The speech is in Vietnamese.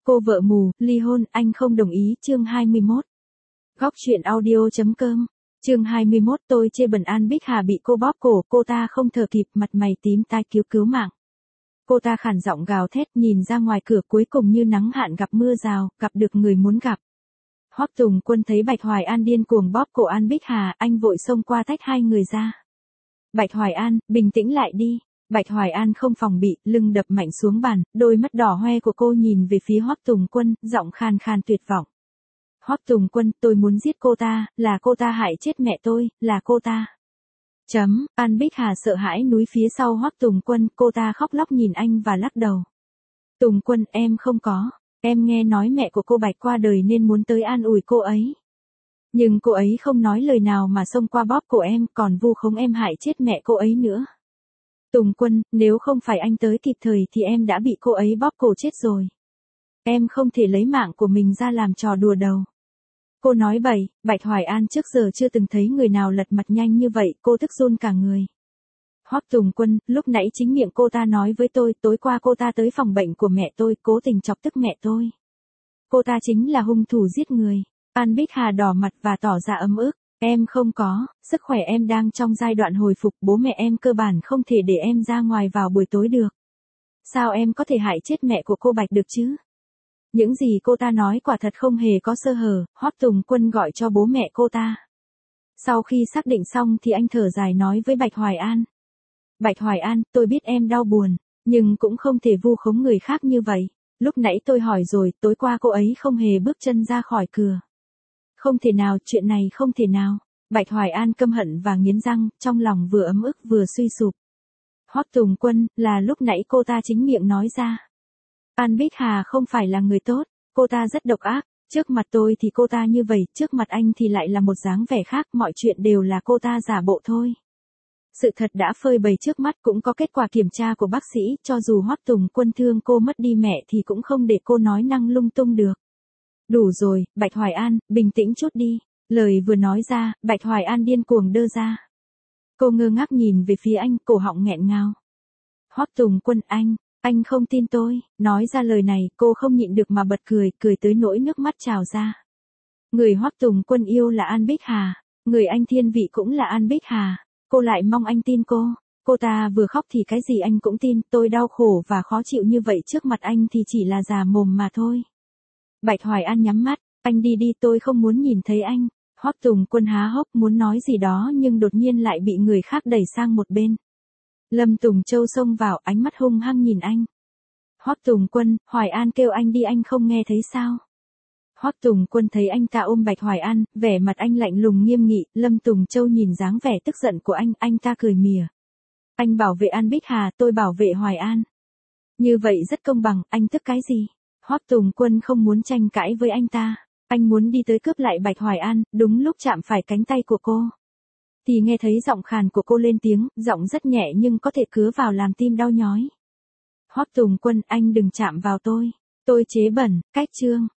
Cô vợ mù, ly hôn, anh không đồng ý, chương 21. Góc truyện audio.com. Chương 21, tôi chê bẩn An Bích Hà bị cô bóp cổ, cô ta không thở kịp, mặt mày tím tai cứu mạng. Cô ta khản giọng gào thét, nhìn ra ngoài cửa, cuối cùng như nắng hạn gặp mưa rào, gặp được người muốn gặp. Hoắc Tùng Quân thấy Bạch Hoài An điên cuồng bóp cổ An Bích Hà, anh vội xông qua tách hai người ra. Bạch Hoài An, bình tĩnh lại đi. Bạch Hoài An không phòng bị, lưng đập mạnh xuống bàn, đôi mắt đỏ hoe của cô nhìn về phía Hoắc Tùng Quân, giọng khan khan tuyệt vọng. Hoắc Tùng Quân, tôi muốn giết cô ta, là cô ta hại chết mẹ tôi, là cô ta. An Bích Hà sợ hãi núi phía sau Hoắc Tùng Quân, cô ta khóc lóc nhìn anh và lắc đầu. Tùng Quân, em không có, em nghe nói mẹ của cô Bạch qua đời nên muốn tới an ủi cô ấy. Nhưng cô ấy không nói lời nào mà xông qua bóp cổ em, còn vu khống em hại chết mẹ cô ấy nữa. Tùng Quân, nếu không phải anh tới kịp thời thì em đã bị cô ấy bóp cổ chết rồi. Em không thể lấy mạng của mình ra làm trò đùa đầu. Cô nói bậy, Bạch Hoài An trước giờ chưa từng thấy người nào lật mặt nhanh như vậy, cô tức run cả người. Hoắc Tùng Quân, lúc nãy chính miệng cô ta nói với tôi, tối qua cô ta tới phòng bệnh của mẹ tôi, cố tình chọc tức mẹ tôi. Cô ta chính là hung thủ giết người. An Bích Hà đỏ mặt và tỏ ra ấm ức. Em không có, sức khỏe em đang trong giai đoạn hồi phục, bố mẹ em cơ bản không thể để em ra ngoài vào buổi tối được. Sao em có thể hại chết mẹ của cô Bạch được chứ? Những gì cô ta nói quả thật không hề có sơ hở, Hoắc Tùng Quân gọi cho bố mẹ cô ta. Sau khi xác định xong thì anh thở dài nói với Bạch Hoài An. Bạch Hoài An, tôi biết em đau buồn, nhưng cũng không thể vu khống người khác như vậy. Lúc nãy tôi hỏi rồi, tối qua cô ấy không hề bước chân ra khỏi cửa. Không thể nào, chuyện này không thể nào. Bạch Hoài An căm hận và nghiến răng, trong lòng vừa ấm ức vừa suy sụp. Hoắc Tùng Quân, là lúc nãy cô ta chính miệng nói ra. An Bích Hà không phải là người tốt, cô ta rất độc ác, trước mặt tôi thì cô ta như vậy, trước mặt anh thì lại là một dáng vẻ khác, mọi chuyện đều là cô ta giả bộ thôi. Sự thật đã phơi bày trước mắt, cũng có kết quả kiểm tra của bác sĩ, cho dù Hoắc Tùng Quân thương cô mất đi mẹ thì cũng không để cô nói năng lung tung được. Đủ rồi, Bạch Hoài An, bình tĩnh chút đi. Lời vừa nói ra, Bạch Hoài An điên cuồng đơ ra. Cô ngơ ngác nhìn về phía anh, cổ họng nghẹn ngào. Hoắc Tùng Quân, anh không tin tôi. Nói ra lời này, cô không nhịn được mà bật cười, cười tới nỗi nước mắt trào ra. Người Hoắc Tùng Quân yêu là An Bích Hà, người anh thiên vị cũng là An Bích Hà. Cô lại mong anh tin cô. Cô ta vừa khóc thì cái gì anh cũng tin, tôi đau khổ và khó chịu như vậy trước mặt anh thì chỉ là già mồm mà thôi. Bạch Hoài An nhắm mắt, anh đi đi, tôi không muốn nhìn thấy anh. Hoắc Tùng Quân há hốc muốn nói gì đó nhưng đột nhiên lại bị người khác đẩy sang một bên. Lâm Tùng Châu xông vào, ánh mắt hung hăng nhìn anh. Hoắc Tùng Quân, Hoài An kêu anh đi, anh không nghe thấy sao? Hoắc Tùng Quân thấy anh ta ôm Bạch Hoài An, vẻ mặt anh lạnh lùng nghiêm nghị, Lâm Tùng Châu nhìn dáng vẻ tức giận của anh ta cười mỉa. Anh bảo vệ An Bích Hà, tôi bảo vệ Hoài An. Như vậy rất công bằng, anh tức cái gì? Hoắc Tùng Quân không muốn tranh cãi với anh ta. Anh muốn đi tới cướp lại Bạch Hoài An, đúng lúc chạm phải cánh tay của cô. Thì nghe thấy giọng khàn của cô lên tiếng, giọng rất nhẹ nhưng có thể cứa vào làm tim đau nhói. Hoắc Tùng Quân, anh đừng chạm vào tôi chế bẩn, cách chương.